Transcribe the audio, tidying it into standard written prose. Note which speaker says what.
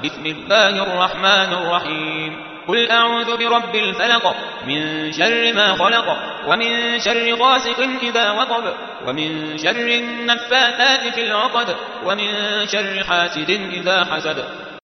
Speaker 1: بسم الله الرحمن الرحيم قل أعوذ برب الفلق من شر ما خلق ومن شر غاسق إذا وقب ومن شر النفاثات في العقد ومن شر حاسد إذا حسد